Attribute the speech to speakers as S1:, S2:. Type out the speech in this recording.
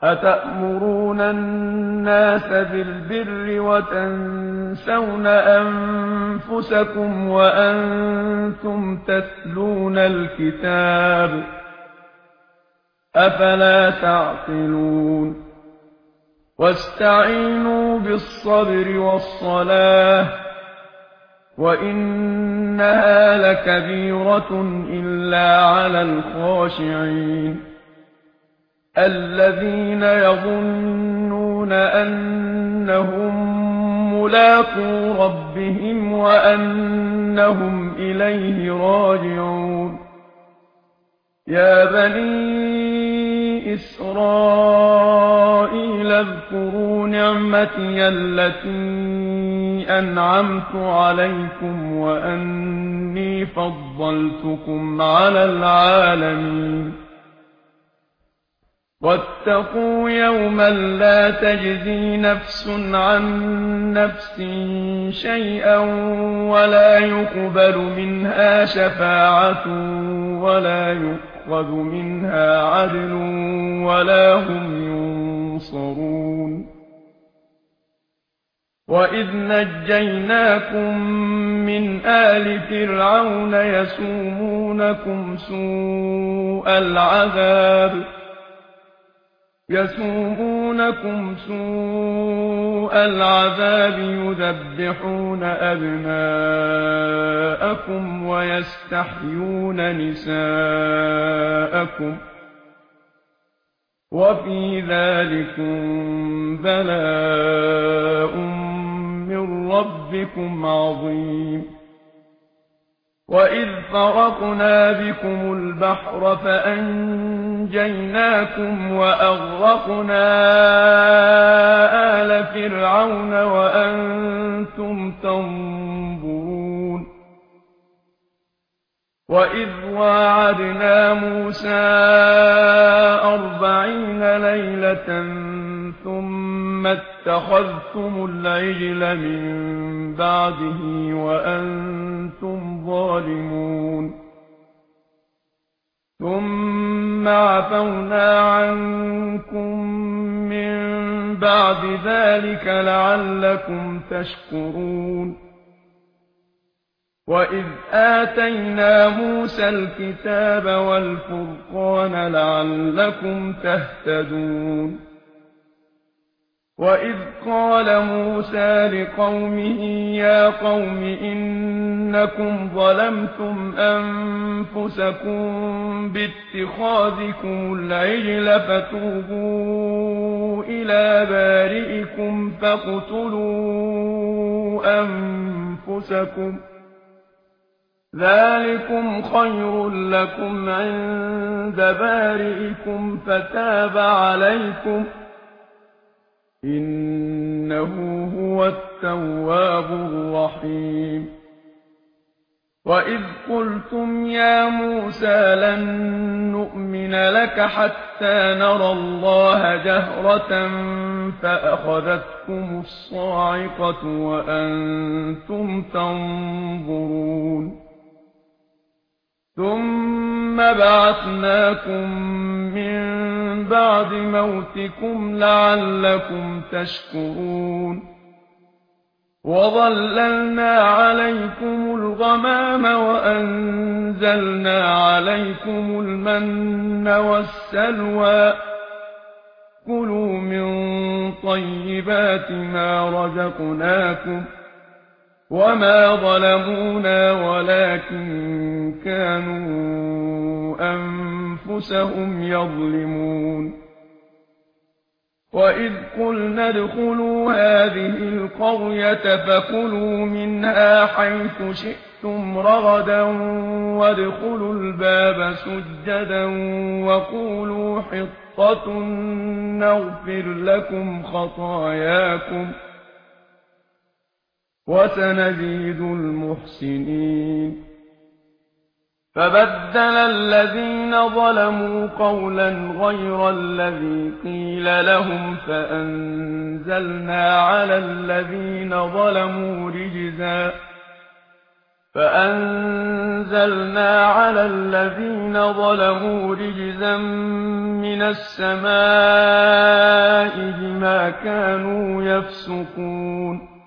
S1: أَتَأْمُرُونَ النَّاسَ بِالْبِرِّ وَتَنسَوْنَ أَنفُسَكُمْ وَأَنتُمْ تَتْلُونَ الْكِتَابَ ۚ أَفَلَا تَعْقِلُونَ وَاسْتَعِينُوا بِالصَّبْرِ وَالصَّلَاةِ ۚ وَإِنَّهَا لَكَبِيرَةٌ إِلَّا عَلَى الْخَاشِعِينَ الَّذِينَ يَظُنُّونَ أَنَّهُم مُّلَاقُو رَبِّهِمْ وَأَنَّهُمْ إِلَيْهِ راجعون يَا بَنِي إِسْرَائِيلَ اذْكُرُوا نِعْمَتِيَ الَّتِي أَنْعَمْتُ عَلَيْكُمْ وَأَنِّي فَضَّلْتُكُمْ عَلَى الْعَالَمِينَ وَاتَّقُوا يَوْمًا لَّا تَجْزِي نَفْسٌ عَن نَّفْسٍ شَيْئًا وَلَا يُقْبَلُ مِنْهَا شَفَاعَةٌ وَلَا يُؤْخَذُ مِنْهَا عَدْلٌ وَلَا هُمْ يُنصَرُونَ وَإِذْ نَجَّيْنَاكُم مِّنْ آلِ فِرْعَوْنَ يَسُومُونَكُمْ سُوءَ الْعَذَابِ يُذَبِّحُونَ أَبْنَاءَكُمْ وَيَسْتَحْيُونَ نِسَاءَكُمْ ۚ وَفِي ذَٰلِكُم بَلَاءٌ مِّن رَّبِّكُمْ عَظِيمٌ وَإِذْ فَرَقْنَا بِكُمُ الْبَحْرَ فَأَنجَيْنَاكُمْ وَأَغْرَقْنَا آلَ فِرْعَوْنَ وَأَنتُمْ تَنظُرُونَ وَإِذْ وَاعَدْنَا مُوسَىٰ 40 لَيْلَةً ثُمَّ اتَّخَذْتُمُ الْعِجْلَ مِن بَعْدِهِ وَأَنتُمْ ظَالِمُونَ ثُمَّ عَفَوْنَا عَنكُم مِّن بَعْدِ ذَٰلِكَ لَعَلَّكُمْ تَشْكُرُونَ وَإِذْ آتَيْنَا مُوسَى الْكِتَابَ وَالْفُرْقَانَ لَعَلَّكُمْ تَهْتَدُونَ وَإِذْ قَالَ مُوسَىٰ لِقَوْمِهِ يَا قَوْمِ إِنَّكُمْ ظَلَمْتُمْ أَنفُسَكُم بِاتِّخَاذِكُمُ الْعِجْلَ فَتُوبُوا إِلَىٰ بَارِئِكُمْ فَاقْتُلُوا أَنفُسَكُمْ ذَٰلِكُمْ خَيْرٌ لَّكُمْ عِندَ بَارِئِكُمْ فَتَابَ عَلَيْكُمْ ۖ إِنَّهُ هُوَ التَّوَّابُ الرَّحِيمُ وَإِذْ قُلْتُمْ يَا مُوسَىٰ لَن نُّؤْمِنَ لَكَ حَتَّىٰ نَرَى اللَّهَ جَهْرَةً فَأَخَذَتْكُمُ الصَّاعِقَةُ وَأَنتُمْ تَنظُرُونَ ثُمَّ بَعَثْنَاكُم مِّن بَعْدِ مَوْتِكُمْ لَعَلَّكُمْ تَشْكُرُونَ وَظَلَّلْنَا عَلَيْكُمُ الْغَمَامَ وَأَنزَلْنَا عَلَيْكُمُ الْمَنَّ وَالسَّلْوَىٰ ۖ كُلُوا مِن طَيِّبَاتِ مَا رَزَقْنَاكُمْ ۚ وَمَا ظَلَمُونَا وَلَٰكِن كَانُوا أَنفُسَهُمْ يَظْلِمُونَ وَإِذْ قُلْنَا ادْخُلُوا هَٰذِهِ الْقَرْيَةَ فَكُلُوا مِنْهَا حَيْثُ شِئْتُمْ رَغَدًا وَادْخُلُوا الْبَابَ سُجَّدًا وَقُولُوا حِطَّةٌ نَّغْفِرْ لَكُمْ خَطَايَاكُمْ ۚ وَسَنَزِيدُ الْمُحْسِنِينَ فَبَدَّلَ الَّذِينَظَلَمُوا قَوْلًا غَيْرَ الَّذِي قِيلَ لَهُمْ فَأَنزَلْنَا عَلَى الَّذِينَ ظَلَمُوا رِجْزًا مِّنَ السَّمَاءِ بما كانوا يفسقون